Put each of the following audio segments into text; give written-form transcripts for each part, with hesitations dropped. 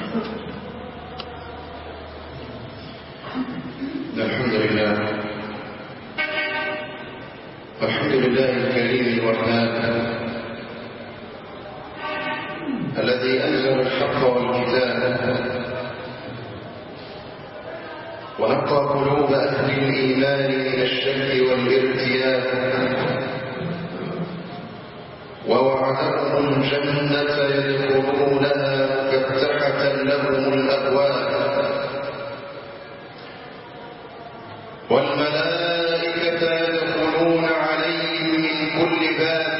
الحمد لله الكريم الوهاب الذي أنزل الحق والكتاب ونقى قلوب أهل الإيمان من الشك والارتياب ووعدهم الجنة يدخلونها مفتحة لهم الأبواب والملائكة يدخلون عليهم من كل باب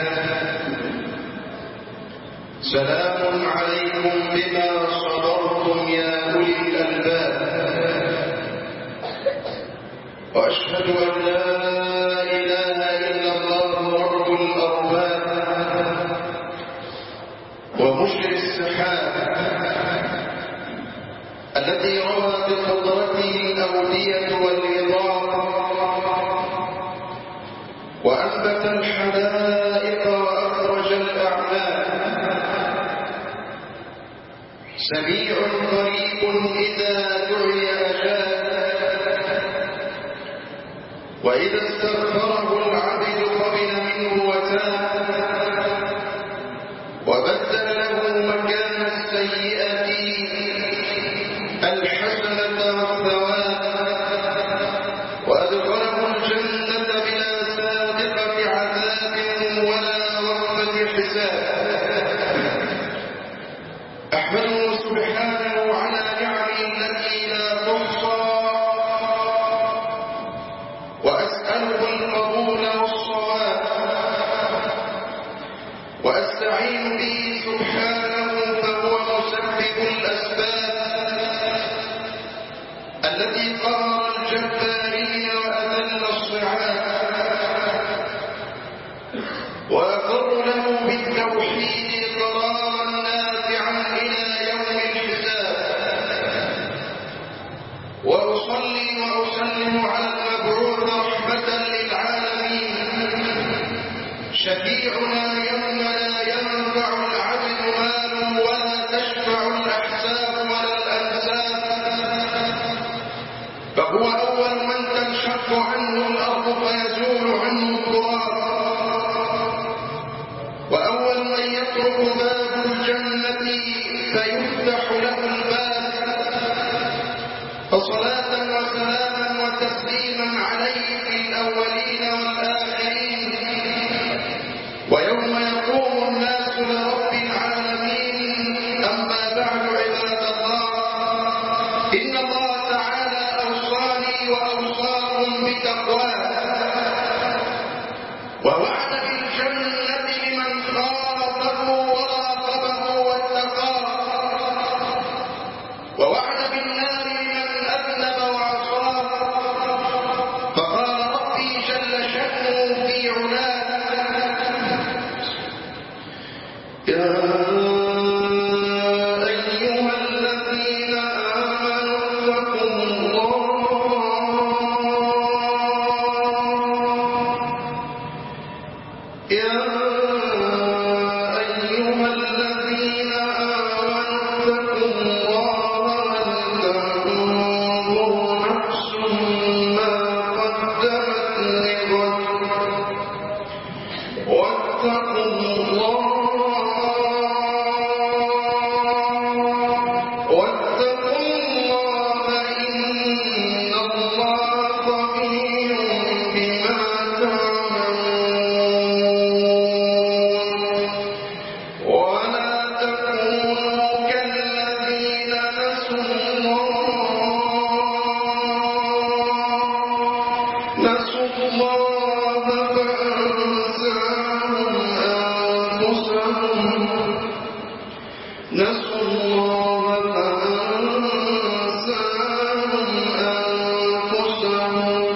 سلام عليكم بما صبرتم يا أولي الألباب وأشهد أن لا إله إلا الله رب الأرباب ومجري السحاب الذي روى بقدرته الأودية والعظام وأنبت الحدائق وأخرج الأعمال سميع قريب إذا دعي أجاب وإذا استغفره العبد قبل منه وتاب وبدل له مكان السيئة الحسنة والثواب وأدخله الجنة بلا سابقة عذاب ولا وقفة حساب أحمده سبحانه على نعمه التي لا تحصى وأسأله القبول والصواب وأستعين به سبحانه فهو مسبب الأسباب الذي قهر الجبارين وأذل الصعاب وأقر له بالتوحيد قرارا نافعا إلى يوم الحساب وأصلي وأسلم على المبعوث رحمة للعالمين شفيعنا يوم لا ينفع العبد مال ولا تشفع الأحساب ولا الأنساب فهو أول من تنشق عنه الأرض فيزول عنه التراب وأول من يترك باب الجنة فيفتح له الباب فصلاة وسلاما وتسليما عليه في الأولين والآخرين ويوم يقوم الناس لرب العالمين أما بعد عباد الله إن الله تعالى أوصاني وأوصاكم بتقواه ووعد بالجنة لمن خافه وراقبه واتقاه ووعد بالنار لمن أذنب وعصاه فقال ربي جل شأنه في علاه يا أيها الذين آمنوا اتقوا الله يا أيها الذين آمنوا اتقوا الله ولتنظر نفس ما قدمت لغد واتقوا الله إن الله خبير بما تعملون ولا تكونوا كالذين نسوا الله فأنساهم أنفسهم نسوا الله فأنساهم أنفسهم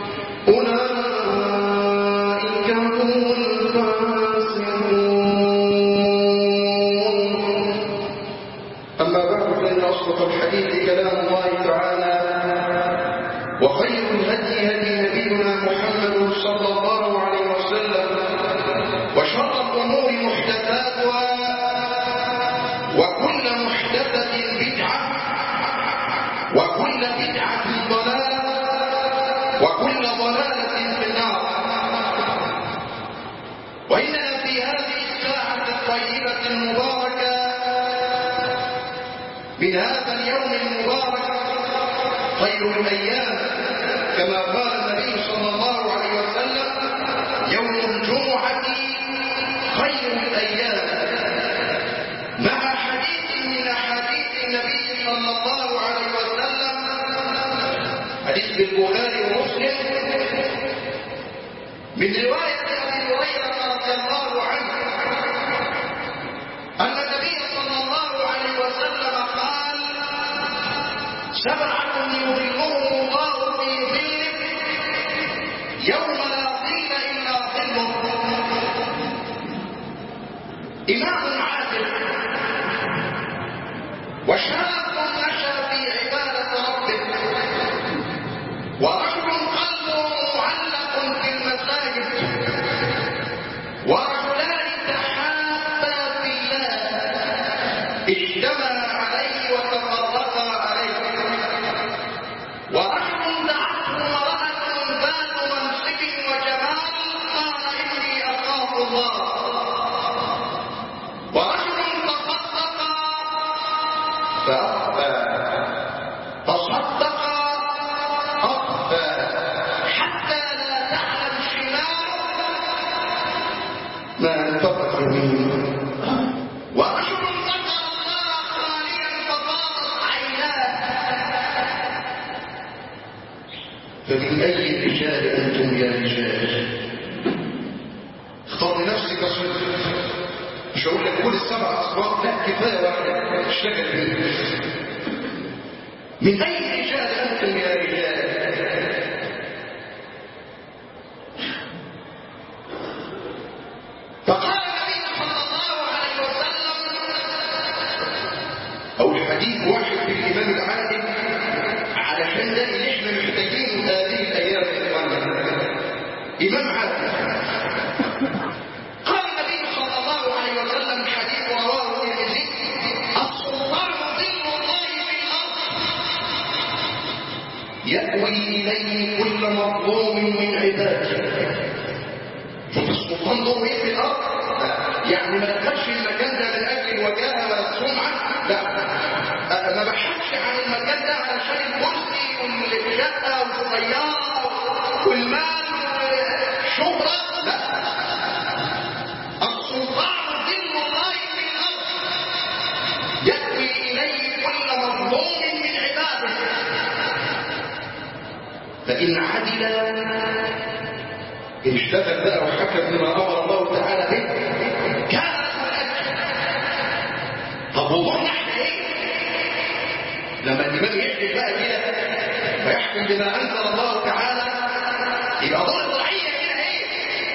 أولئك هم الفاسقون أما بعد فإن أصدق الحديث كلام الله تعالى وخير الهدي هدي نبينا محمد صلى الله عليه وسلم وشر الأمور محدثاتها وكل محدثة وكل بدعة ضلالة وكل ضلالة في النار. وإننا في هذه الساعة الطيبة المباركة من هذا اليوم المبارك خير الأيام كما قال النبي صلى الله عليه وسلم يوم الجمعة خير الأيام، مع حديث من أحاديث النبي صلى الله عليه وسلم حديث بالبخاري ومسلم من رواية أبي هريرة رضي الله عنه أن النبي صلى الله عليه وسلم قال: سبعة يظلهم الله في ظله يوم لا ظل إلا ظله: إمام عادل، وشاب نشأ في عبادة ربه، ورجل قلبه معلق في المساجد، ورجلان تحابا في الله اجتمعا عليه وتفرقا عليه، ورجل دعته امرأة ذات منصب وجمال قال إني أخاف الله، ورجل تصدق أخفى حتى لا تعلم شماله ما انفق يمينه، ورجل ذكر الله خاليا ففاضت عيناه. فمن أي الرجال أنتم يا رجال؟ اختار لنفسك صدق، مش هقول لك كل السبع أصوات، لا، كفاية واحدة اشتغل بيه. من أي رجال أنتم يا رجال؟ فقال النبي صلى الله عليه وسلم، أو الحديث واحد في الإمام العادل علشان ده اللي احنا محتاجينه هذه الأيام يا إخواننا، إمام عادل. قال النبي صلى الله عليه وسلم حديث رواه الترمذي: السلطان ظل الله في الأرض يأوي إليه كل مظلوم من عباده. شوف السلطان ظل في الأرض، يعني ما تخش المكان ده من أجل الوجاهة ولا السمعة، لا، ما بحثش عن المكان ده علشان الكرسي والشقة والسيارة والمال والشهرة، لا، السلطان ظل الله في الأرض يأوي إليه كل مظلوم من عباده، فإن عدل إن اشتغل بقى وحكم بما أمر الله تعالى به كان له الأجر. طب وضعنا احنا ايه؟ لما الإمام يحكم بقى كده ويحكم بما أنزل الله تعالى يبقى دور الرعية هنا ايه؟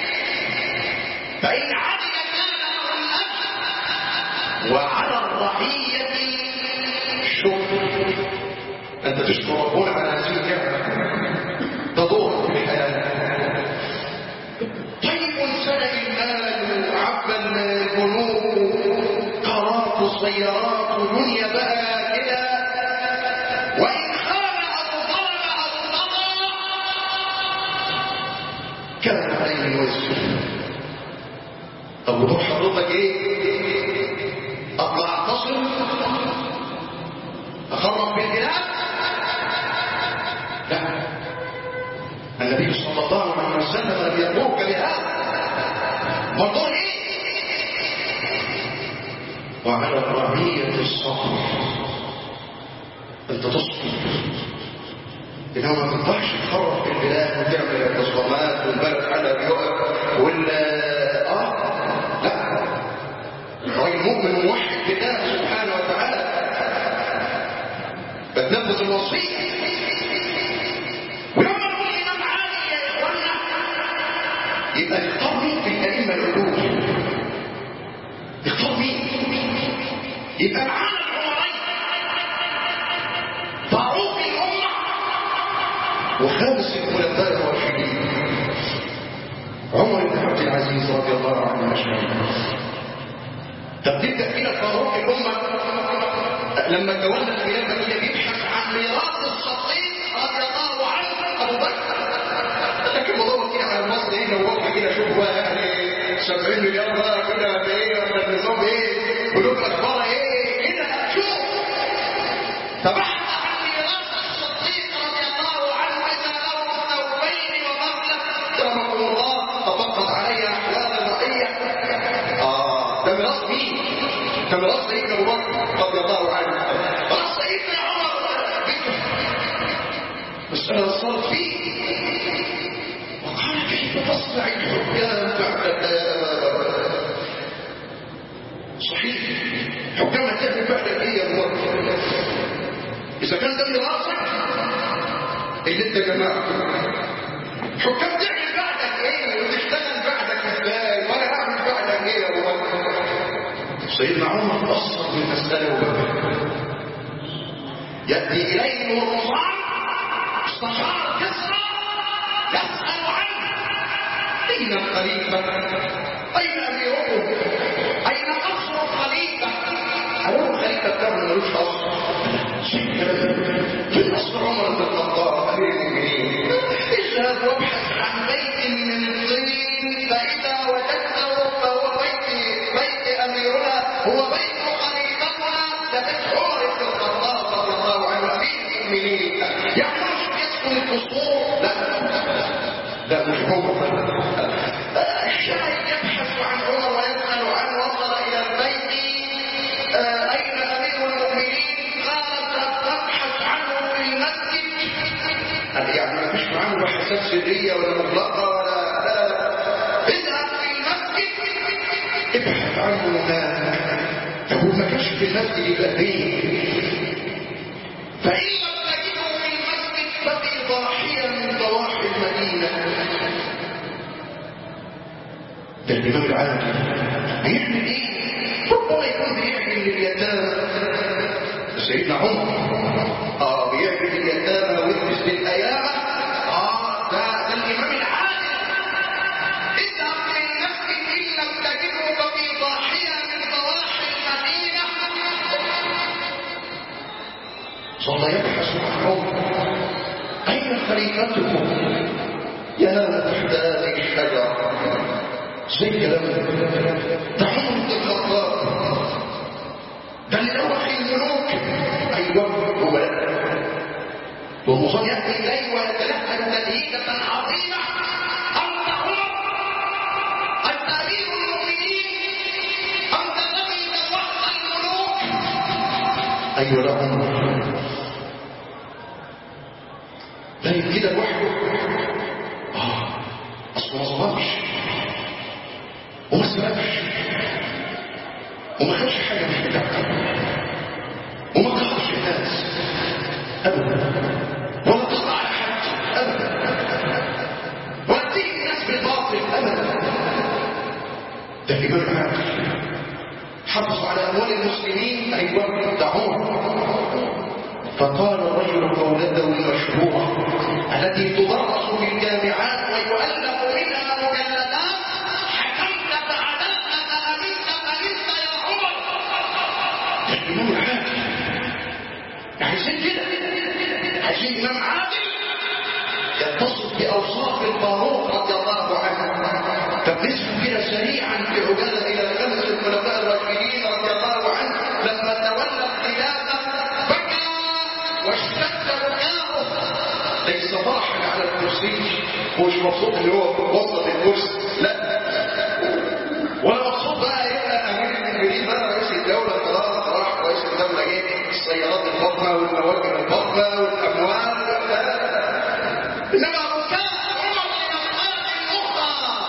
فإن عدل كان له الأجر وعلى الرعية الشكر. أنت تشكر ربنا على هذه النعمة، تدور في الحياة. طيب سلب المال، عبى البنوك، قرارات السيارات ودنيا بقى كده، وإن خان أو ظلم أو طغى كان عليه الوزر. طب ودور حضرتك ايه؟ اطلع اعتصم؟ اخرب بالبلاد؟ لا، النبي صلى الله عليه وسلم لم يدعوك بهذا. موضوع ايه؟ وعلى الرعية الصبر، انت تصبر، انما ما تنفعش تخرب في البلاد وتعمل اعتصامات والبلد على بيقف ولا لا، الراجل مؤمن موحد بالله سبحانه وتعالى بتنفذ الوصيه. ويوم نقول امام عادل يا اخوانا يبقى نختار مين في الائمه العلوم؟ نختار مين؟ يبقى معانا العمرين فاروق الامه وخامس الخلفاء الراشدين عمر بن عبد العزيز رضي الله عنه اجمعين. طب تبدا كده فاروق الامه لما تولى الخلافه كده بيبحث عن ميراث شوف بقى يعني 70 مليار بقى كده ولا ايه ولا النظام ايه بلوك اخبار ايه كده شوف تبحث عن ميراث الصديق رضي الله عنه اذا له ثوبين ومبلغ كرمكم الله تفقد علي احوال الرعيه. ده ميراث مين؟ ده ميراث سيدنا ابو بكر رضي الله عنه. ميراث سيدنا عمر مسألة صارت فيه وقال كيف تصنع الحكام بعد صحيح حكام تعمل بعد ايه يا الله اذا كان ده ميراثك اللي انت جماعه حكام تعمل بعدك ايه وتشتغل بعدك ازاي وانا اعمل بعدك ايه يا الله. سيدنا عمر اصلا بالمساله وبكى ياتي اليه الرضوان استشار كسرى يسأل عنه أين الخليفة؟ أين أميره؟ أين قصر الخليفة؟ أقول الخليفة بتاعنا ملوش قصر في قصر عمر بن الخطاب أمير المؤمنين اذهب وابحث عن بيت من الطين فإذا وجدته فهو بيت أميرنا هو بيت خليفتنا لبيت عمر بن الخطاب رضي الله عنه أمير المؤمنين. يعني القصور لا مش عمر الشاهد يبحث عن عمر ويسأل عنه وصل إلى البيت أين أمير المؤمنين قال تبحث عنه في المسجد يعني ما فيش معاه بحثات سرية ولا مطلقة ولا لا اذهب في المسجد ابحث عنه هناك. يقول ما كانش في المسجد يبقى فإن ففي ضاحية من ضواحي المدينة. ده الإمام العادل بيعمل ايه؟ ربما يكون بيعمل لليتامى سيدنا عمر بيعمل لليتامى ويلبس للأيامة ده الإمام العادل. اذهب للمسجد إن لم تجده ففي ضاحية من ضواحي المدينة. صلى يبحث عن عمر أين خليفتكم؟ يا تحت هذه الشجرة زي كلام ده عمر بن الخطاب ده اللي دوخ الملوك. أيوه هو والمصلي يأتي إليه ويتلهج تلهيجة عظيمة أنت عمر أنت أمير المؤمنين أنت الذي دوخت الملوك. أيوه ده عمر لكن كده لوحده اصله ما ظلمش وما سرقش وما خدش حاجه مش بتاعته وما قهرش الناس ابدا ولا قطع على حد ابدا ولا تيجي الناس بالباطل ابدا. ده الامام العادل حافظ على اموال المسلمين. ايوه ده عمر. فقال الرجل قولته المشهورة التي تدرس في الجامعات ويؤلف منها مجلدات حكمت فعدلت فأمنت فنلت يا عمر. الإمام العادل عايزين كده عايزين إمام عادل يتصف بأوصاف الفاروق رضي الله عنه. فبنسمع كده سريعا في عجالة إلى الخمس الخلفاء الراشدين رضي الله عنه لما تولى الخلافة واشتد بكاؤه ليس فرحا على الكرسي ومش مبسوط اللي هو وسط الكرسي لا ولا مبسوط بقى يبقى امير المؤمنين بقى رئيس الدوله خلاص راح رئيس الدوله جه السيارات الفخمه والمواكب الفخمه والاموال انما بكاء عمر من الحاله الاخرى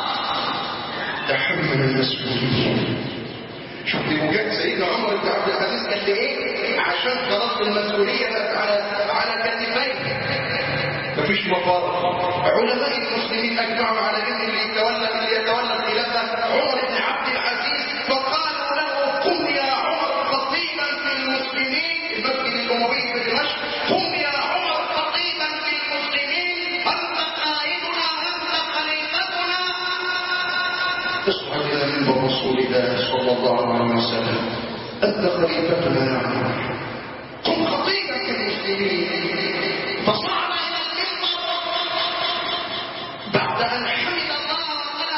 تحمل المسؤوليه. شوف المجاهد سيدنا عمر بن عبد العزيز قال لي ايه عشان خلاص المسؤوليه على كتفيه مفيش مفر. علماء المسلمين اجمعوا على ان اللي يتولى الخلافه عمر بن عبد العزيز فقالوا له قم يا عمر خطيبا في المسلمين. المسجد الاموي في دمشق قم يا عمر خطيبا في المسلمين انت قائدنا انت خليفتنا. اصعد الى منبر رسول الله صلى الله عليه وسلم انت خليفتنا يا عمر قم خطيبا في المسلمين. فصعد الى المنبر بعد ان حمد الله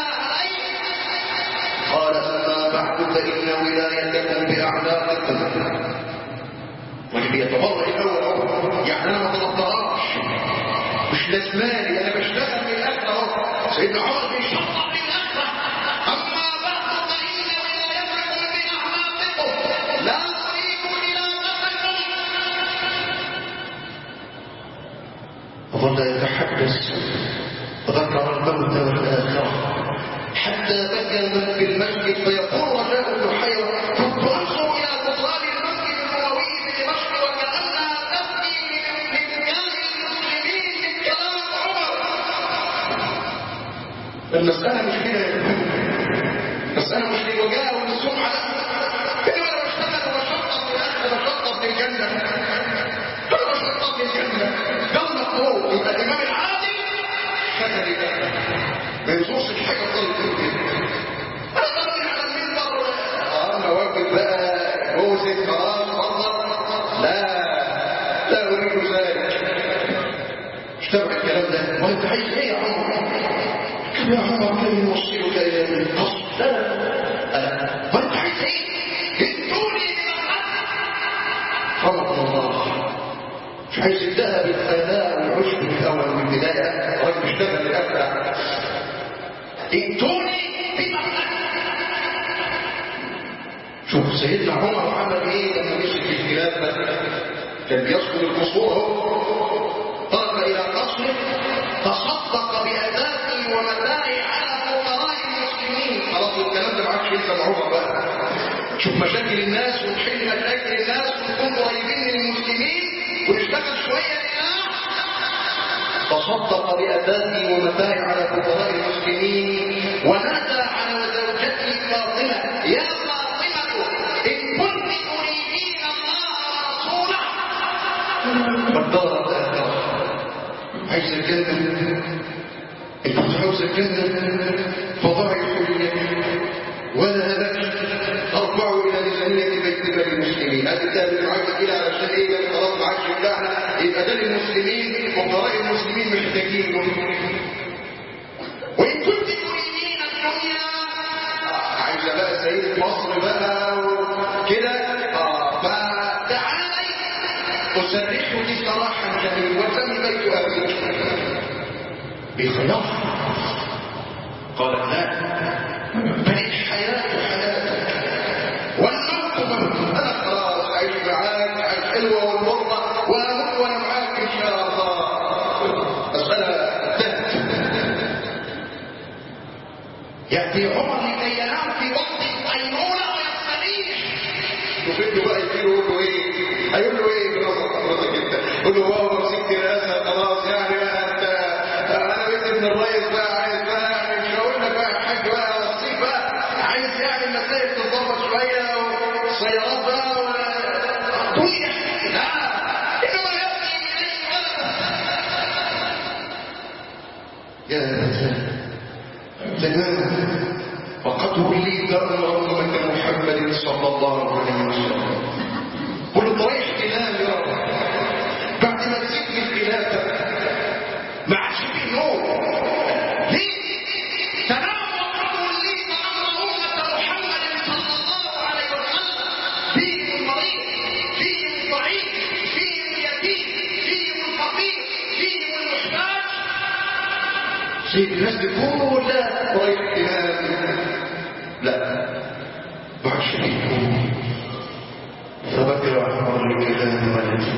فإن ولايتكم بأعناقكم. واللي بيتبرع الأول يعني أنا ما طلبتهاش، مش لازماني، أنا بشتغل من الأجل أهو. سيدنا عمر بيشطب للأجل. أما بعد فإن ولايتكم بأعناقكم لا أريد خلافتكم. وظل يتحدث ذكر الموت والآخرة حتى بكى من في المسجد فيقول رجاء بن حيوة كنت أنظر إلى بطلان المسجد النبوي بدمشق وكأنها تبكي لبكاء المسلمين من كلام عمر. المسألة مش كده يا ابني، المسألة مش للوجاء وللسمعة، لا. إنما أنا بشتغل وبشطب في الآخر، بشطب للجنة، أنا بشطب للجنة. ده المطلوب. يبقى الإمام العادل كذا لله ما ينصوص الحاجة طالب كده. أنا طالب على المنبر أنا واجب بقى جوزك خلاص فضل، لا أريد ذلك. مش تابع الكلام ده. وأنت عايز إيه يا عمر؟ يا عمر كان يوصلك إلى القصر. لا وأنت عايز إيه؟ ادوني رحمة الله. مش عايز يبدأها بالخلاء والعشب في الأول والبداية. راجل اشتغل لأبدع. ائتوني بمحمد. شوف سيدنا عمر عمل ايه لما مسك الخلافه. كان بيسكن القصور اهو، طلب الى قصره تصدق بأداته ومتاعه على فقراء المسلمين. خلاص الكلام ده ما عادش لسه مع عمر بقى. شوف مشاكل الناس ونحل مشاكل الناس ونكون قريبين من المسلمين ونشتغل شويه لله. تصدق بأداته ومتاعه على فقراء المسلمين ونادى على زوجته فاطمة يا فاطمة إن كنت تريدين الله ورسوله والدار الآخرة. عايز الجنة، إن كنت عاوز الجنة فضعي حريتي ولا لك أرفع إلى ميزانية بيت مال المسلمين. هذا الكلام معاك كده علشان إيه؟ خلاص معاك بتاعنا يبقى ده للمسلمين وفقراء المسلمين محتاجين. وإن كنت تريدين الدنيا عايزة بقى سيدة مصر بقى وكده فتعالي أسرحك سراحا جميل وسمي بيت أبيك بخلاف. قالت لا بل الحياة حياتك والموت موت. أنا خلاص عايش معاك، عايش حلوة والمرة وأموت وأنا معاك إن شاء الله. مسألة تهت. يأتي عمر لكي ينام في وقت القيلولة ويستريح. شوف انتوا بقى يقول له ايه؟ هيقول له ايه بنظر حضرتك انت؟ يقول له واو مسكت راسها خلاص يعني بقى انت انا بنت ابن الريس بقى عايز بقى يعني مش هقول لك بقى الحاج بقى وصيك بقى عايز يعني المسائل تتظبط شويه والسيارات بقى والدنيا. لا انما يبني اليه ولد. يا تمام وقد وليت أمة محمد صلى الله عليه وسلم. قل طريق احتلال يا رب بعد ما تسكت الخلافة ما عادش فيه نور. ليه؟ تنام وقد وليت أمة محمد صلى الله عليه وسلم. فيهم المريض، فيهم الضعيف، فيهم اليتيم، فيهم الفقير، فيهم المحتاج. سيد الناس كلها طريق احتلال. لا بعد شريك فبكى عمر لكلام ولده،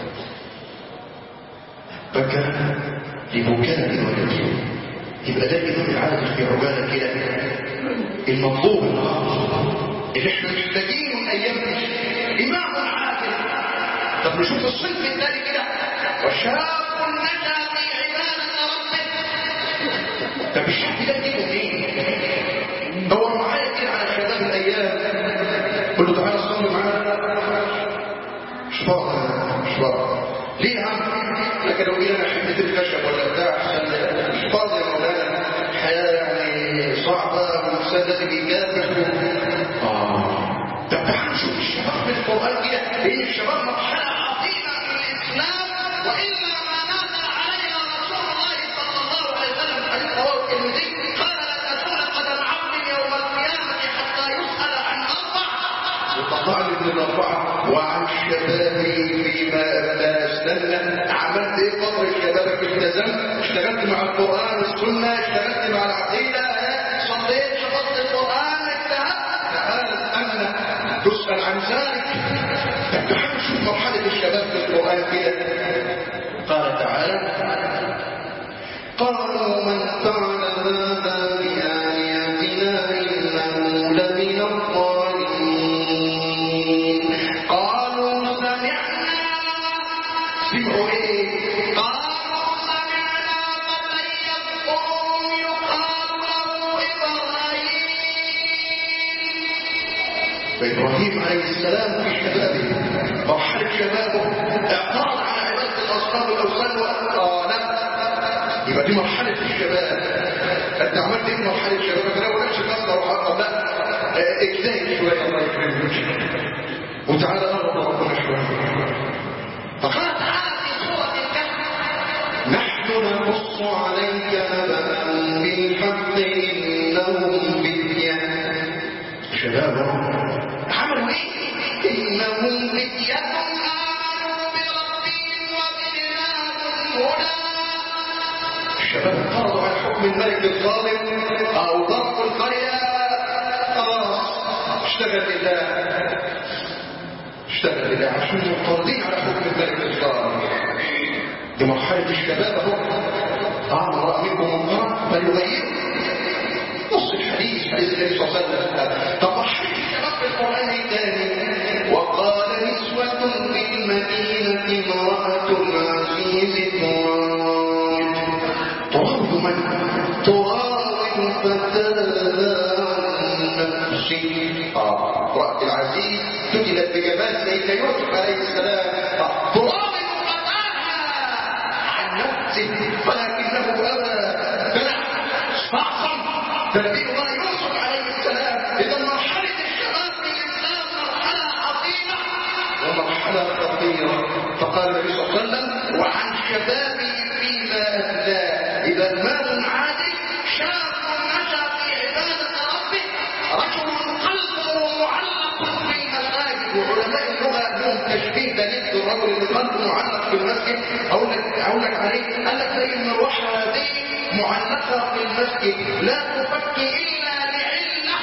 بكى لبكاء ولده. يبقى ده الإمام العادل في عجالة كده المطلوب اللي احنا محتاجينه الأيام دي. إمام عادل. طب نشوف الصنف الثاني كده وشاب نجا في عبادة ربه. طب الشاب ده دينه ايه؟ دور معايا كده على شباب الايام قول له تعالى صلي معانا. مش فاضي ليه يا عم؟ لكن لو جينا حته الخشب ولا بتاع احسن. مش فاضي يا مولانا، الحياه يعني صعبه والانسان لازم يكافح. طب تعالى نشوف الشباب في القران كده لان الشباب مرحله عظيمه في الاسلام والا ما نادى علينا رسول الله صلى الله عليه وسلم في حديث رواه الترمذي قال لا تزول قدم عبد يوم القيامه حتى يسال عن 4 وعن شبابي فيما لا استنى. عملت ايه فتره شبابك؟ التزمت، اشتغلت مع القران والسنه، اشتغلت مع العقيده، صليت، حفظت القران، اجتهدت. تعال استنى تسال عن ذلك. تعال شوف مرحله الشباب في القران كده. قال تعالى: قالوا من فعل هذا بآلهتنا إنه لمن الظالمين. قالوا سمعنا. سمعوا ايه؟ قالوا سمعنا فتى يذكرهم يقال له إبراهيم عليه السلام في شبابه، مرحلة شبابه، اعترض على عبادة الأصنام والأوثان وقال يبقى دي مرحلة الشباب. انت عملت ايه مرحلة شبابك؟ لو نفسك اصلا وحقا لا اجتهد شوية الله يكرمك وتعالى قرب ربنا شوية. فقال تعالى في سورة الكهف: نحن نقص عليك نبأهم بالحق إنهم فتية. شباب عملوا ايه؟ إنهم فتية آمنوا بربهم وزدناهم هدى. الشباب اعترضوا على حكم الملك الظالم او ضرب القريه، خلاص اشتغل لله عشان معترضين على حكم الملك الظالم. دي مرحله الشباب اهو. من راى منكم منكرا فليغيره. نص الحديث حديث النبي صلى الله عليه وسلم. طب مرحله الشباب في القران الثاني: وقال نسوة في المدينه امرأة العزيز تراود من؟ تراود فتاها عن نفسه. امرأة العزيز تجلت بجمال سيدنا يوسف عليه السلام. تراود فتاها عن نفسه ولكنه أبى استعصم. فنبي الله يوسف عليه السلام. إذا مرحلة الشباب في الإسلام مرحلة عظيمة ومرحلة خطيرة. فقال النبي صلى الله عليه وسلم: وعن شبابي فيما أبلاه. إذا مال عادل، شاب نشأ في عبادة ربه، رجل قلبه معلق في المساجد. وعلماء اللغة لهم تشبيه دليل الرجل اللي قلبه معلق في المسجد. أقول لك عليه، قال لك زي المروحة هذه معلقة في المسجد لا تفكي إلا لعلة.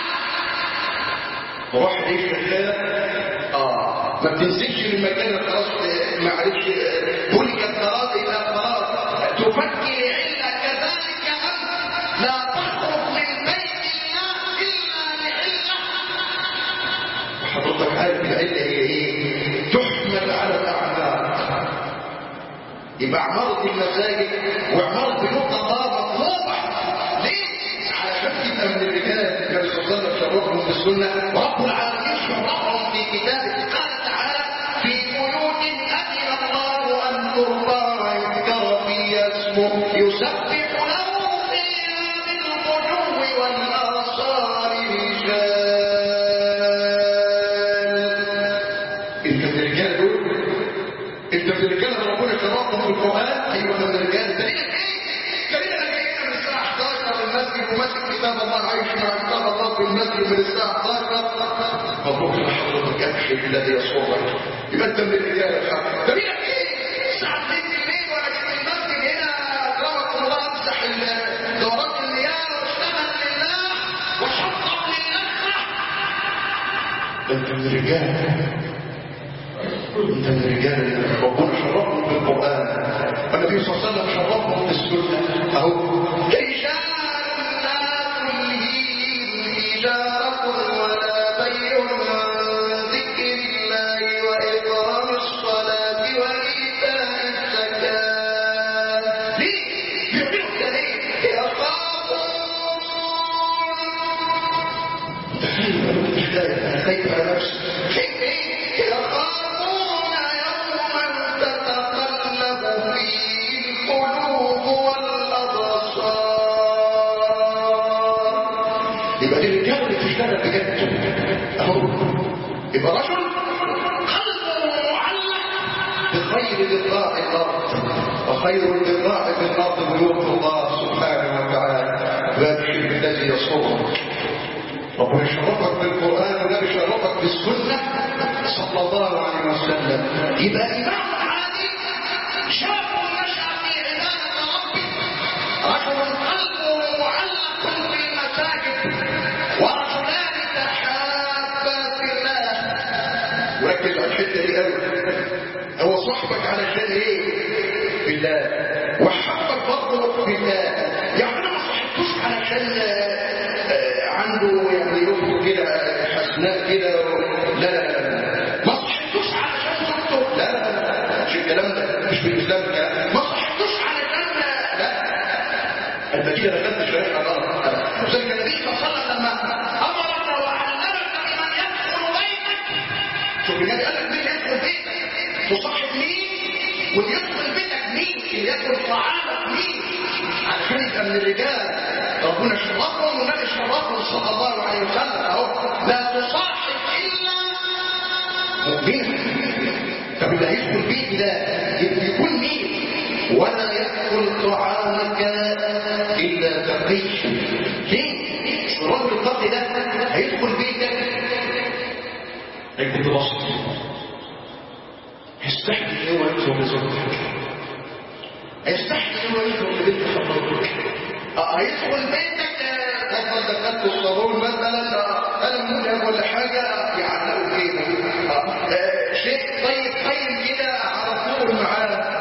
مروحة دي شغالة ما بتنزلش من مكان خلاص، ما عرفش تلك خلاص إلى خلاص تفكي لعلة. كذلك أنت لا تخرج من بيت الله إلا لعلة. وحضرتك عارف العلة هي إيه؟ تحمل على الأعمال. يبقى عمارة المساجد وعمارة بيوت الله مطلوبة. ليه؟ علشان تبقى من الرجال النبي صلى الله عليه وسلم شرفهم بالسنة، ورب العالمين شرفهم في كتابه. قال تعالى: في بيوت أذن الله أن ترفع ويذكر فيها اسمه يسبح له فيها بالغدو والآصال رجال. انت من الرجال دول؟ انت من الرجال اللي ربنا شرفهم في القرآن؟ ايوه من الرجال. دليلك ايه؟ دليلك جايين من الساعة 11 المسجد وماسك كتاب الله، عايش مع كتاب الله في المسجد من الساعة 11. مبروك لحضرتك ابشر الذي يصورك. يبقى انت من الرجال الحق. دليلك ايه؟ الساعة 2 بالليل وانا جيت المسجد هنا اكرمكم الله امسح دورات المياه واشتغل لله وشطب لله. انت من الرجال. انت من الرجال اللي ربنا شرفهم بالقرآن، والنبي صلى الله عليه وسلم شرفهم بالسنة. اهو رجال لا تلهيهم تجارة ولا بيع عن ذكر الله وإقام الصلاة وإيتاء الزكاة. ليه؟ يعملوا كده ليه؟ يخافون. تخيل خايف على نفسك. خايف ايه؟ يخافون يبقى دي الرجال اللي بتشتغل بجد اهو. يبقى رجل قلبه معلق بخير بقاع الارض، وخير البقاع في الارض بيوت الله سبحانه وتعالى. فابشر بالذي يصرك. ربنا يشرفك بالقران ونبي يشرفك بالسنه. صلى الله عليه وسلم. يبقى إمام عادل شاب نشأ في عبادة ربه، رجل قلبه معلق بالمساجد، ورجلان تحابا في الله. وركز على الحته دي قوي. هو صاحبك علشان ايه؟ بالله. وحبك برضه بالله. يعني انا ما صاحبتوش علشان عنده يعني يخطو كده حسناء كده لا لا لا. ما صاحبتوش علشان صوته لا لا لا. مش الكلام ده، مش بالاسلام ده. ما صاحبتوش علشان لا. المدينه دخلت شويه على الارض. وذلك النبي صلى الله عليه وسلم لما امرك وعلمك بمن يدخل بيتك. شوف النبي قال لك مين يدخل بيتك؟ تصاحب مين؟ واللي يدخل بيتك مين؟ اللي يدخل طعامك مين؟ علشان يبقى من الرجال ربنا شرفهم والنبي شرفهم صلى الله عليه وسلم. اهو لا تصاحب الا مؤمنا. طب اللي هيدخل بيت ده يكون مين؟ ولا يدخل طعامك الا تقي. ليه؟ الراجل التقي ده هيدخل بيتك هيكون بسيط، يستحي هو يدخل لزوجتك، يستحي هو يدخل لبيت حضرتك. هيدخل بيتك تفضل دخلت الصالون مثلا قلم ملهم ولا حاجه يعلقوا فيه شيء طيب خير كده على طول معاه.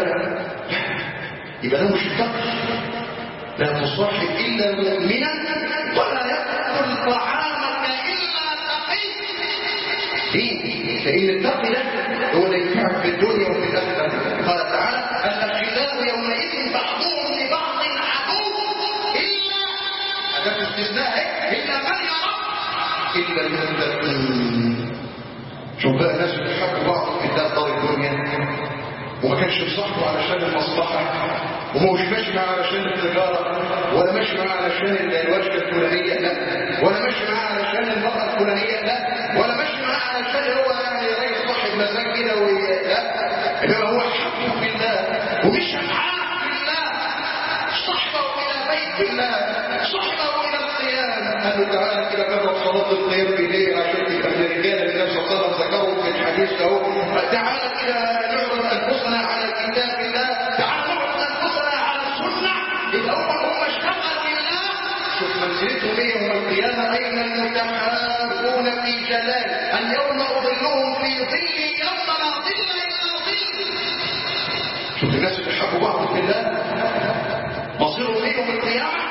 يبقى ده مش التقي. لا تصاحب الا مؤمنا ولا ياكل طعامك الا تقي. ليه؟ لان التقي ده هو اللي ينفعك في الدنيا وفي الاخره. قال تعالى الاخلاق يومئذ بعضهم لبعض عدو الا هذا استثناء الا من يرى الا المتقين. شوف بقى الناس بتحب بعض في دار الدنيا وما كانش يصاحبه علشان المصلحه، وما مش ماشي معاه علشان التجاره، ولا ماشي معاه علشان الورشه الفلانيه لا، ولا ماشي معاه علشان المراه الفلانيه لا، ولا ماشي معاه علشان هو يعني رئيس صاحب مزاج كده لا. انما هو حبه في الله ومش معاه في الله، صحبه الى بيت الله، صحبه الى القيام. قال له تعالى كده جرب صلاه القيام بليل عشان تبقى من الرجال اللي النبي صلى الله عليه وسلم ذكرهم في الحديث اهو. تعالى كده نعرض انفسنا على كتاب الله، تعالى نعرض انفسنا على السنه. يبقى هم اشتغلوا بالله. شوف منزلتهم ايه يوم القيامه. اين المتحابون في جلال اليوم اظلهم في ظلي يوم لا ظل الا ظل. شوف الناس اللي بيحبوا بعض في الله مصيرهم ايه يوم القيامه.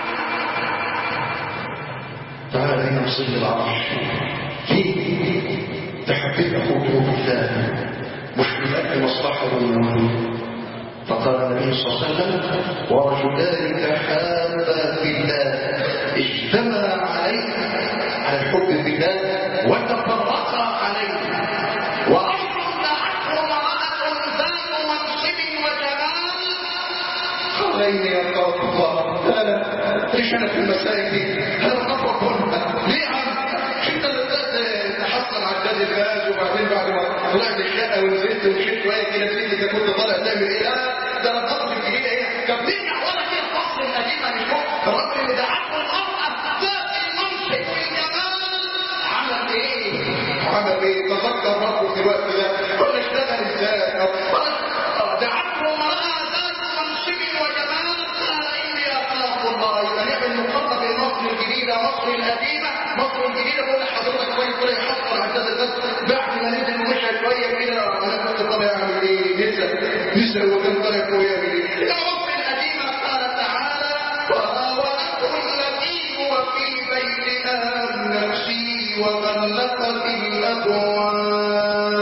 تعالى هنا ظل العرش فيه تحبيت اخوك بالله مش بأجل مصلحة دنيوية. فقال النبي صلى الله عليه وسلم ورجلان تحابا في الله اجتمعا عليه على الحب في الله وتفرقا عليه. ورجل دعته امرأة ذات منصب وجمال قال إني أخاف الله. لا لا ليش أنا في المسائل دي؟ أنا أخاف ربنا. ليه يا عم؟ انت اللي تحصل على الجاد الغاز وبعدين بعد ما طلعت الشقه ونزلت ومشيت شويه كده سيدي انت كنت طالع تعمل ايه؟ ده انا القصر الجديده ايه؟ طب نرجع ورا كده القصر القديم هنشوف الراجل اللي دعته المراه ذات المنصب والجمال عمل ايه؟ عمل ايه؟ تذكر ربه في الوقت ده ولا اشتغل ازاي؟ دعته امراه ذات منصب وجمال قال اني اخاف الله. يبقى نعمل مقارنه بين مصر الجديده ومصر القديمه. مصر الجديده بقول لحضرتك كويس ولا يحصل على الجاد الغاز بعد ما نزل ومشى شويه كده انا كنت طالع اعمل ايه؟ نزل وكان طالع شويه بايه؟ الى مصر القديمه قال تعالى وراودته التي هو في بيتها عن نفسي وغلقت الابواب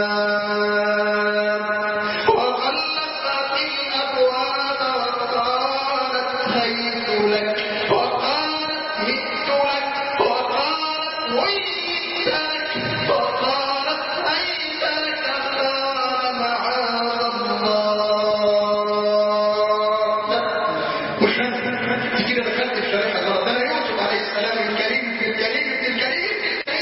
وقالت هيت لك وقالت مت لك وقالت ويت لك وقالت هيت لك قال معاذ الله. لا مش انت كده دخلت في شريحه غلط. انا يوسف عليه السلام الكريم في الكريم في الكريم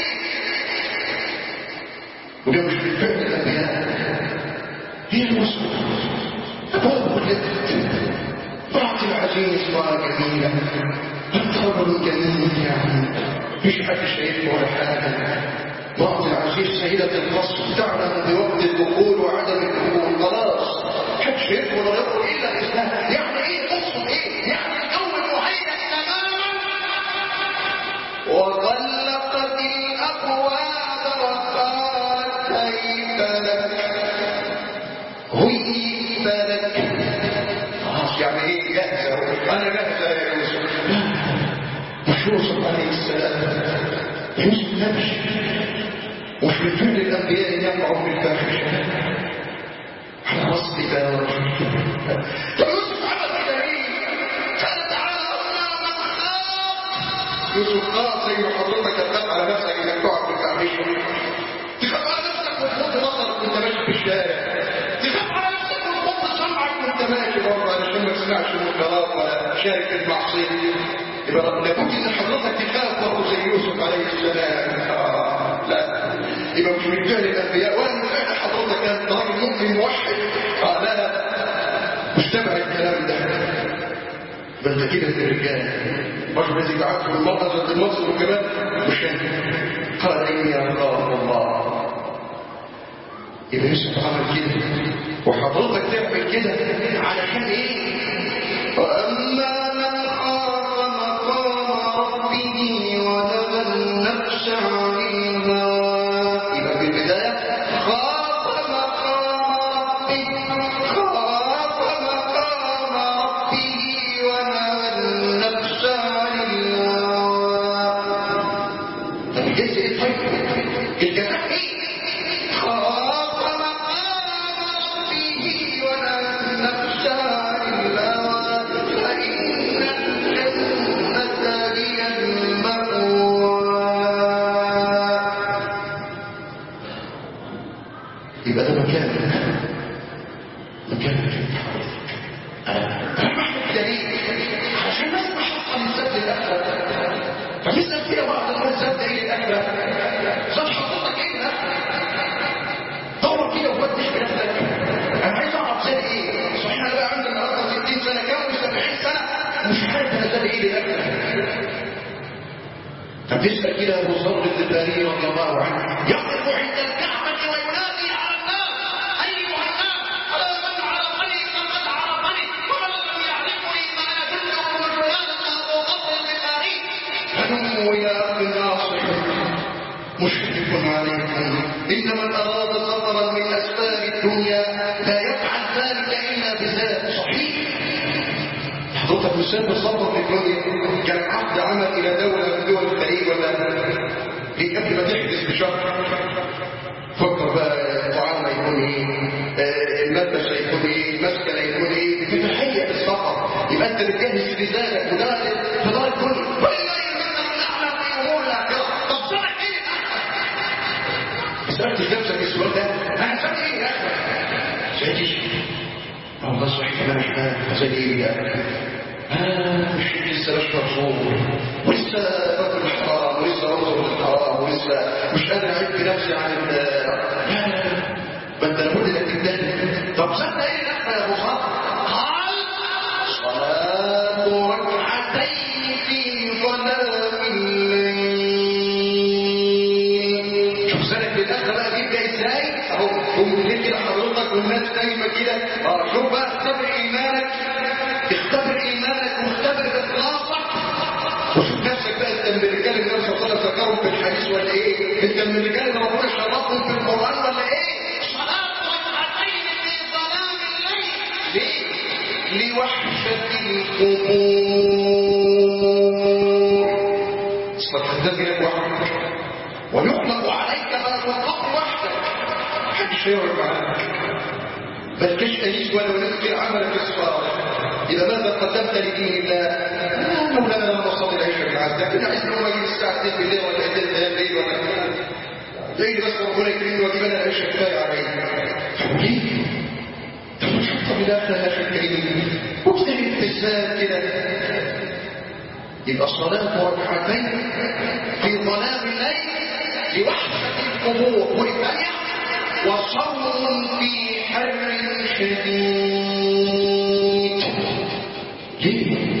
وده مش بالفعل الانبياء. هي الوصول أبوه ولدت بعض العزيز وجميلة الخبر جميل يعني مش حد شايفه ولا حاجة ضغط العزيز سيدة القصر تعلم بوقت الدخول وعدم الدخول، خلاص محدش يدخل ولا يدخل الا الاسلام. يعني ايه تقصد ايه؟ يعني الجو مهيئ تماما وغلقت الابواب وقالت كيف لك هيئ لك. خلاص يعني ايه جاهزه؟ انا جاهزه يا يوسف. مش يوسف عليه السلام، يوسف نبي ومش من كل الانبياء يقعوا في الفاحشه على رصدك يا رجل. طب يوسف عمل كده ليه؟ قال تعالى من خاف. يوسف خاف زي ما حضرتك تخاف على نفسك انك تقع في الفاحشه، تخاف على نفسك وتغض بصرك وانت ماشي في الشارع، تخاف على نفسك وتغض سمعك وانت ماشي برضه علشان ما تسمعش المنكرات ولا تشارك في المعصيه. يبقى لابد ان حضرتك تخاف برضه زي يوسف عليه السلام. لا يبقى مش من فعل الانبياء ولا من فعل حضرتك انت راجل مؤمن موحد. لا مش تبع الكلام ده. ده انت كده في الرجال رجل الذي دعته المرأة ذات المنصب وكمان مش انت. قال اني اخاف الله. يبقى يوسف عمل كده وحضرتك تعمل كده علشان ايه؟ واما من خاف مقام ربه ونهى النفس عن الهوى. يبقى في البدايه خاف مقام ربه ونهى النفس عن الهوى. طب الجزء ايه طيب؟ الجزاء ايه؟ يبقى ده مكانك عشان ما يسمح حقا للزبد الأكبر. فمثل فيها بعض الناس زبد ايه الأكبر؟ زبد حضرتك ايه الأكبر؟ دور كده وفتش بنفسك. انا عايز اعرف زاد ايه؟ صحيح انا بقى عندي النهارده 60 سنة كام 70 سنة مش عارف انا زاد ايه الأكبر. فبتسأل كده ابو ذر الغفاري رضي الله عنه يقف عند الكعبة وينادي على الناس ايها الناس الا من عرفني فقد عرفني ومن لم يعرفني فانا كله وجلالة ابو ذر الغفاري. هلموا يا ابن ناصح مشرف عليكم ان من اراد سفرا من اسفار الدنيا لا يفعل ذلك الا بذات. صحيح حضرتك مش سبب السفر في الدنيا كان عقد عمل الى دوله من دول الخليج ولا ليه قبل ما تحدث بشهر فكر بقى الطعام هيكون ايه، الملبس هيكون ايه، المسكن هيكون ايه، بتتهيأ بالسفر. يبقى انت بتجهز لذلك وده في دار الدنيا. والله من الاعلى في امور الاخره. طب سنه ايه ما سالتش نفسك السؤال ده؟ انا سالت ايه يا اخي؟ سالتش والله صحيح انا مش عارف زي ايه ده. مش لسه بشرب صوم ولسه باكل الحرام ولسه بنظر الحرام ولسه مش قادر اعد نفسي عن ما انت لابد انك تتدلل. طب صدق ايه الاخر يا ابو صالح؟ قال صلاه ركعتين في ظلام الليل. شوف سنه الاخر بقى جيبها ازاي اهو. ومن كده حضرتك والناس نايمه كده. شوف بقى اختبر ايمانك واختبر اخلاصك وشوف نفسك بقى. انت من الرجال اللي النبي صلى الله عليه وسلم ذكرهم في الحديث ولا ايه؟ انت من الرجال اللي ربنا شرفهم في القران ولا ايه؟ صلاه ركعتين في ظلام الليل. ليه؟ لوحشه القبور. اصلك هتنزل لك وحدك ويطلق عليك ما تطلق وحدك. محدش هيقعد معاك بل تشتهيش ولو نذكر عملك الصالح. إذا ماذا قدمت لدين الله؟ مولانا لما نصلي العشاء بالعز لكن عايز لهم يجي الساعة 2 بالليل ولا 2 بالليل ولا زي بس ربنا يكرمني واجيب انا العشاء كفايه عليا. ليه؟ طب مش حط بالاخره يا اخي الكريم واجتهد في الزاد كده. يبقى الصلاه ركعتين في ظلام الليل لوحده القبور. والثانيه وصوم في حر شديد. ليه؟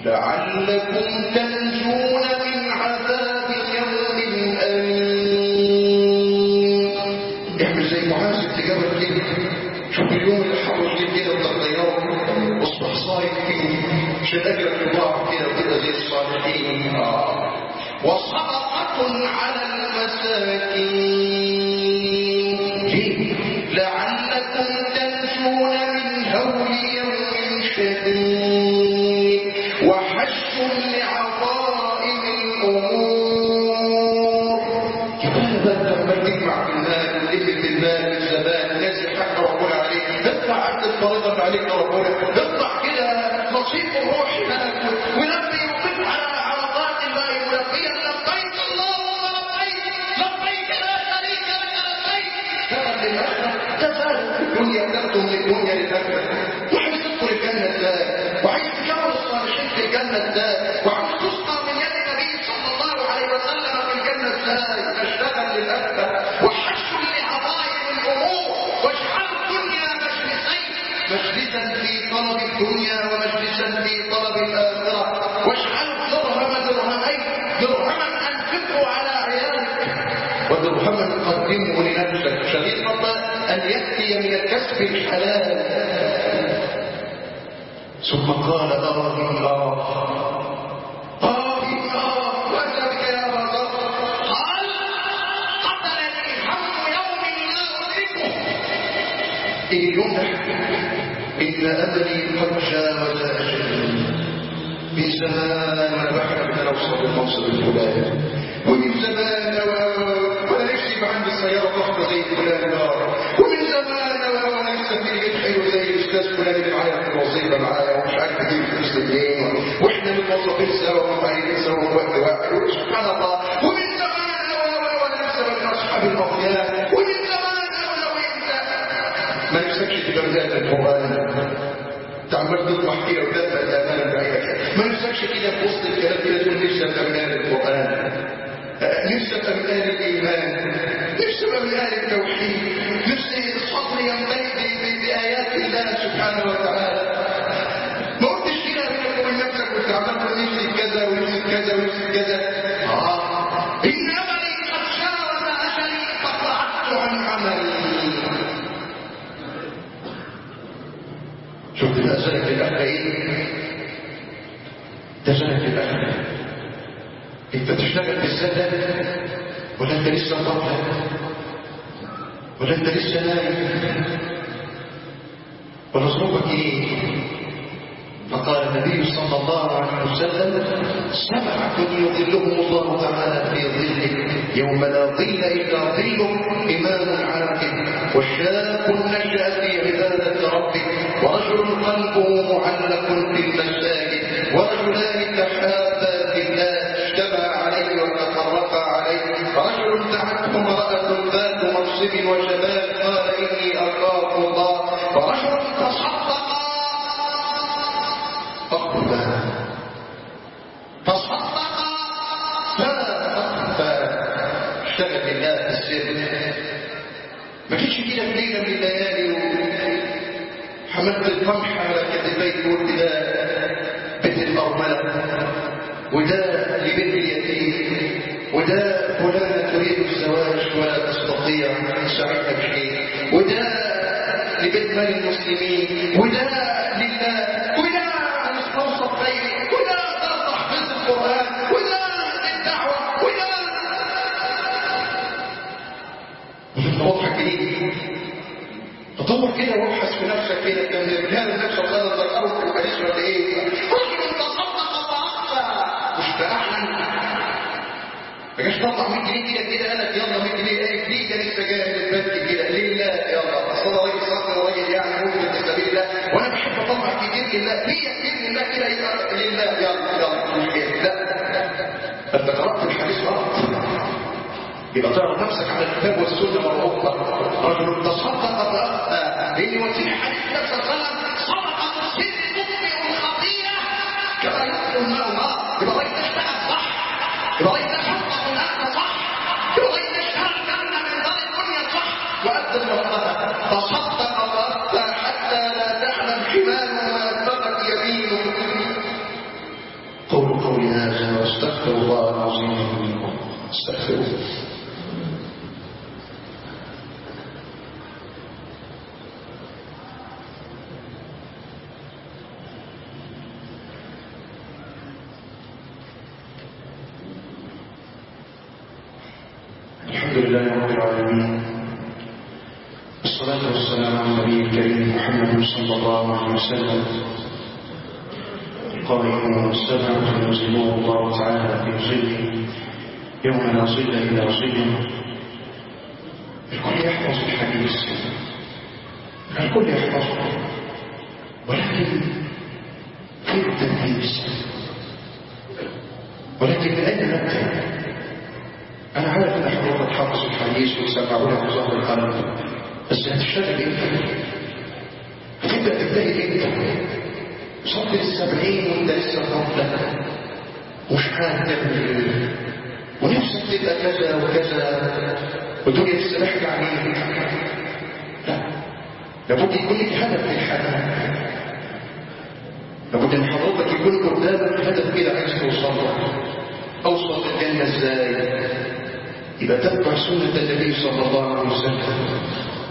لعلكم تنجون من عذاب يوم أليم. نازل تجرب كده. شوف اليوم اللي حوش لي كده وتغيره واصبح صايم فيه عشان اجرك تضاعف كده وتبقى زي الصالحين. وصدقة على المساكين لعلكم تنجون من هول يوم شديد وحش لعظائم الأمور. كفاية بقى لما تجمع بالمال وتجمع بالمال الزمان نازل حق ربنا عليك، اطلع عند الفريضة عليك ربنا، اطلع كده نصيب الروح هناك ولما يوقف على عرضات الله ملبيا لبيك اللهم لبيك لبيك لا شريك لك لبيك. كما للآخرة تزال في الدنيا تبدو من الدنيا للآخرة. وعايز تدخل الجنة ازاي؟ وعايز تجاوز الصالحين في الجنة ازاي؟ وعايز تسقى من يد النبي صلى الله عليه وسلم في الجنة ازاي؟ تشتغل للآخرة. وحش لعظائم الأمور واجعل الدنيا مجلسين، مجلسا في طلب الدنيا ومجلسا في طلب الآخرة. واجعل درهمين، درهما أنفقه على عيالك ودرهما قدمه لنفسك. شريطة أن يأتي من الكسب الحلال. ثم قال أراضي الله وأتى بك يا رب. قال قتلني هم يوم لا أدركه. إيه اليوم ده؟ إن أملي قد جاوز أجلي. من زمان وأنا بحلم أن أوصل للمنصب الفلاني، ومن زمان وأنا نفسي يبقى عندي سيارة ضخمة زي فلان، ومن زمان وأنا لسه في جيب حلو زي الأستاذ فلان اللي معايا في الوظيفة معايا ومش عارف أجيب فلوس منين، وإحنا متوظفين سوا ومتعينين سوا في وقت واحد. سبحان الله. ومن زمان وأنا لسه من أصحاب المافيات. ومن زمان وأنت ما نفسكش تبقى مزاج القرآن تعمل تطلع كده وتدفع الأمان البعيدة. ما نفسكش كده في وسط الكلام كده تقول نفسي أبقى من أهل القرآن، نفسي أبقى من أهل الإيمان، نفسي أبقى من أهل التوحيد، نفسي صدري يمتلئ بآيات الله سبحانه وتعالى. ما قلتش كده بينك وبين نفسك وأنت عمال تقول نفسي كذا ونفسي كذا ونفسي كذا. إن أملي قد جاوز أجلي فقعدت عن عملي. شوف تسألك الأخرى إيه؟ تسألك الأخرى أنت تشتغل بالزدة ولا أنت لسه طفل ولا أنت لسه نايم ولا ظروفك إيه؟ فقال النبي صلى الله عليه وسلم 7 يظلهم الله تعالى في ظله يوم لا ظل إلا ظله إمام عاقل وشاب نشأ في عبادة ربه ورجل قلبه معلق في المساجد ورجلان تحابا في الله اجتمع عليه وتفرقا عليه رجل دعته امرأة ذات منصب وشباب قال إني أخاف الله ورجل تصدق اشتغل بالله في السر. ما كنتش كده في ليله من الليالي وحملت القمح على كتفيك وقلت ده بنت الارمله وده لبنت اليتيم وده فلانه تريد الزواج ولا تستطيع تساعدها بشيء وده لبيت مال المسلمين وده لله وده نستوصف خير وده تحفيظ القران وده الدعوه وده واضحك ليه؟ تطور كده وابحث في نفسك كده كان من هذا النبي صلى الله عليه وسلم ذكره في الحديث ولا ايه؟ رجل تصدق فاخفى مش فاحلم ما جاش تطلع 100 جنيه كده قالك يلا 100 جنيه ايه جديده لسه جايه من البنك كده ليه لا يلا اصل انا راجل صاحبي وراجل يعني ممكن في سبيل الله وانا بحب اطلع كتير لله هي كتير لله كده يبقى لله يلا مش كده لا انت قرات الحديث غلط يبقى تعرف نفسك على الكتاب والسنه مرغوبه. رجل تصدق لان وسيله حديث النبي صلى الله عليه وسلم صدقه السر تطفئ الخطيئه كما يطفئ الماء نار. يبقى رايك تشتغل صح، يبقى رايك تحقق الاكل صح، يبقى رايك تشتغل جنه من دار الدنيا صح وقدم وقتها. تصدق وقتها حتى لا تعلم شماله ما انفقت يمينه. قولوا قولي هذا واستغفر الله العظيم منكم. استغفروه. الحمد لله رب العالمين، الصلاة والسلام على النبي الكريم محمد صلى الله عليه وسلم. قائم السبعة ينزله الله تعالى في ظله يوم لا ظل إلا ظله. الكل يحفظ الحديث، الكل يحفظه، ولكن في التنفيذ. ولكن من أين نبدأ؟ أنا عارف أن حضرتك حافظ الحديث وسمعونا في ظهر القلب، بس هتشتغل إمتى؟ هتبدأ تبتدئ إمتى؟ صلي 70 وأنت لسه غفلة مش عارف تعمل إيه، ونفسك تبقى كذا وكذا والدنيا لسه باحثة عليك. لا، لابد يكون لك هدف في الحياة، لابد ان حضرتك يكون قدامك هدف كده عايز توصل له. اوصل للجنه ازاي؟ يبقى تتبع سنه النبي صلى الله عليه وسلم.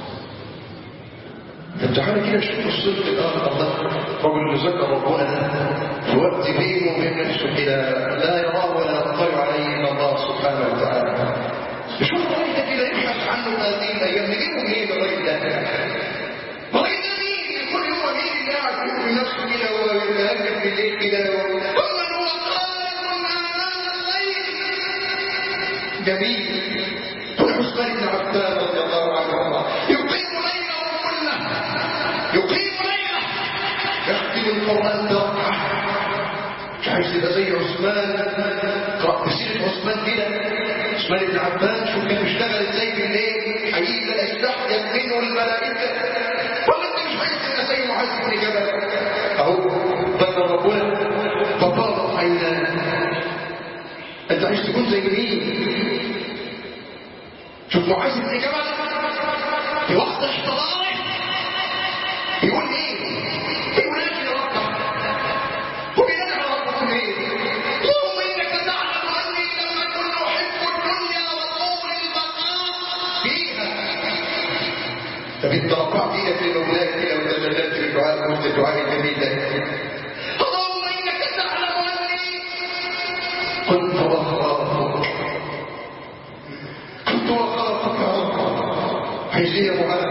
فتعالى كده شوف الصدق الاخر ده، رجل اللي ذكر ربنا في وقت بينه وبين نفسه كده لا يراه ولا يطلع عليه الا الله سبحانه وتعالى. شوف الراجل ده كده يبحث عنه هذه الايام، نجيبه منين الراجل ده؟ الراجل ده مين؟ كل يوم مين اللي قاعد في نفسه كده ويتهجد بالليل كده ومن هو خالق اعمال الليل. جميل. عثمان بن عفان رضي الله عنه يقيم ليله كله، يقيم ليله يختم القران بركعه. مش عايز تبقى زي عثمان؟ اقرا في سيره عثمان كده. عثمان بن عفان شوف كان بيشتغل ازاي بالليل، حقيقه استحيت منه الملائكه. ولا انت مش عايز تبقى زي معاذ بن جبل؟ اهو ذكر ربنا فطارت عيناه. انت عايز تكون زي مين؟ شوف معاذ بن جبل في وقت احتضاره يقول ايه؟ ينادي ربه وبيدعي ربه ايه؟ اللهم انك تعلم اني لم اكن احب الدنيا وطول البقاء فيها. طب انت رفعت ايدك لمولاك كده وتسللت بالدعاء قلت الدعاء الجميل ده، اللهم انك تعلم اني كنت وخافك، كنت وخافك يا رب. عايز ايه يا معاذ؟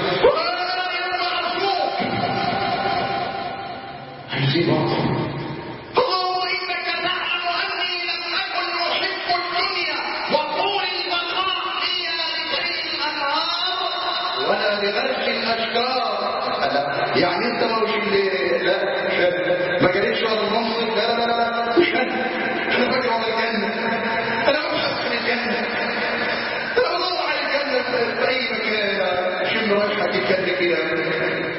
عايز ايه برضه؟ اللهم انك تعلم اني لم اكن احب الدنيا وطول البقاء فيها لسيل الانهار ولا لغرق الاشجار. يعني انت مش لا ما جريتش ورا المنصب؟ لا لا لا، مش انا بجري ورا الجنه، انا ببحث عن الجنه، انا بدور على الجنه في اي مكان اشم ريحه الجنه كده.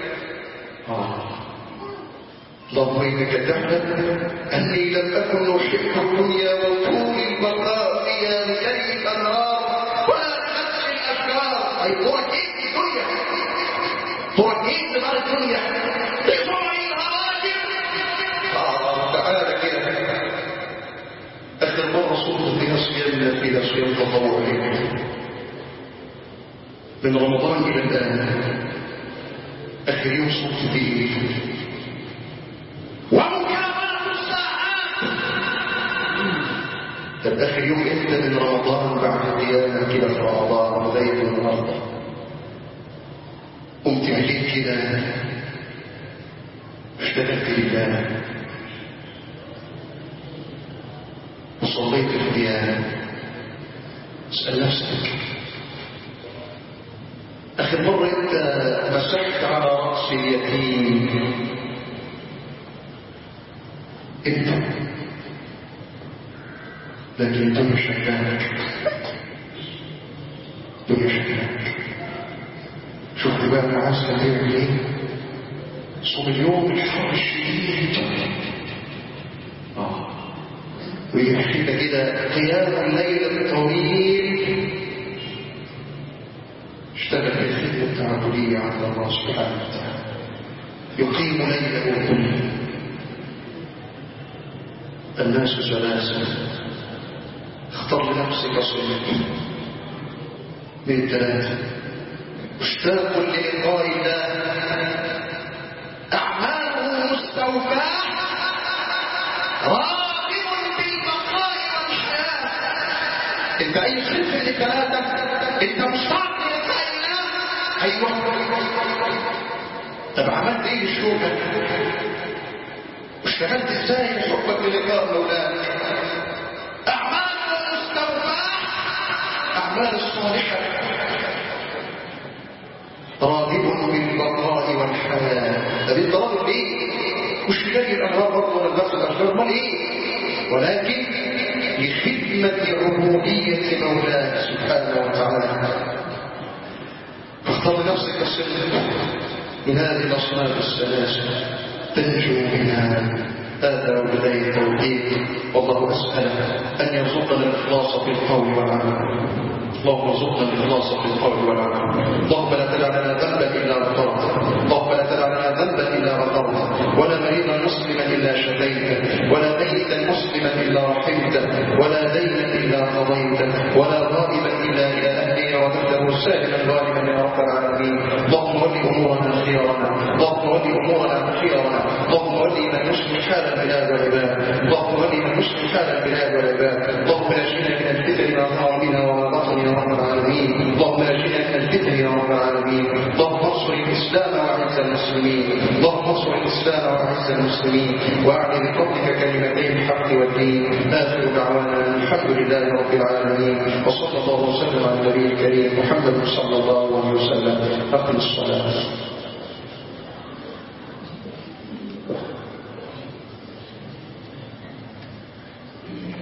اللهم انك تعلم اني لم اكن احب الدنيا وطول البقاء فيها لسيل الانهار ولا لغرق الاشجار. اي تركيز الدنيا، تركيز لغير الدنيا، تسمع الهواجر. تعالى كده اخر مره صمت فيها صيام تطوعي من رمضان الى الان، اخر يوم صمت فيه ومكافأة الساعات. طب اخر يوم امتى من رمضان بعد القيامة كده في رمضان لغاية النهارده؟ قمت بالليل كده اشتغلت لله وصليت القيام. اسأل نفسك اخر مرة انت مسحت على رأس اليتيم انت؟ لكن الدنيا شكاك، الدنيا شكاك. شوف بقى الناس كان بيعمل ايه؟ صوم اليوم الحر الشديد ويحكي كده قيام الليل الطويل. اشتغل في الخدمة التعبدية عند الله سبحانه وتعالى، يقيم ليله كله. الناس سلاسل، اختار لنفسك صلة من الثلاثة. مشتاق للقاء الله، أعماله مستوفاة، راغب بالبقاء والحياة. انت اي خلف اللي ثلاثة انت مشتاق للقاء الله. ايوه. طب عملت ايه لشوقك؟ واشتغلت ازاي لحبك للقاء مولاك؟ اعمال مستوفاه، اعمال الصالحة. راغب بالبقاء والحياة. طب انت راغب ليه؟ مش لاقي الامراض برضه ولا البحث الاشجار، امال ايه؟ ولكن لخدمة عبودية مولاك سبحانه وتعالى. فاختار لنفسك الصدق من هذه الأصناف الثلاثة تنجو منها. هذا وبداية التوحيد. والله أسأل أن يرزقنا الإخلاص في القول والعمل. اللهم ارزقنا الإخلاص في القول والعمل. اللهم لا تدع لنا ذنبا إلا غفرته، اللهم لا تدع لنا ذنبا إلا غفرته، ولا مريضا مسلما إلا شفيته، ولا ميتا مسلما إلا رحمته، ولا دينا إلا قضيته، ولا غائبا إلا إلى أهله رددته سالما غالبا يا رب العالمين. اللهم ول أمورنا خيارنا، اللهم ول أمورنا خيارنا، اللهم ول من يصلح حال البلاد والعباد، اللهم ول من يصلح حال البلاد والعباد. اللهم نجنا من الفتن ما ظهر منها وما بطن يا رب العالمين. اللهم نجنا من الفتن يا رب العالمين. اللهم انصر الإسلام وأعز المسلمين، اللهم انصر الإسلام وأعز المسلمين، وأعلي بفضلك كلمتي الحق والدين. آخر دعوانا الحمد لله رب العالمين، وصلى الله وسلم على النبي الكريم محمد صلى الله عليه وسلم. أقم الصلاة.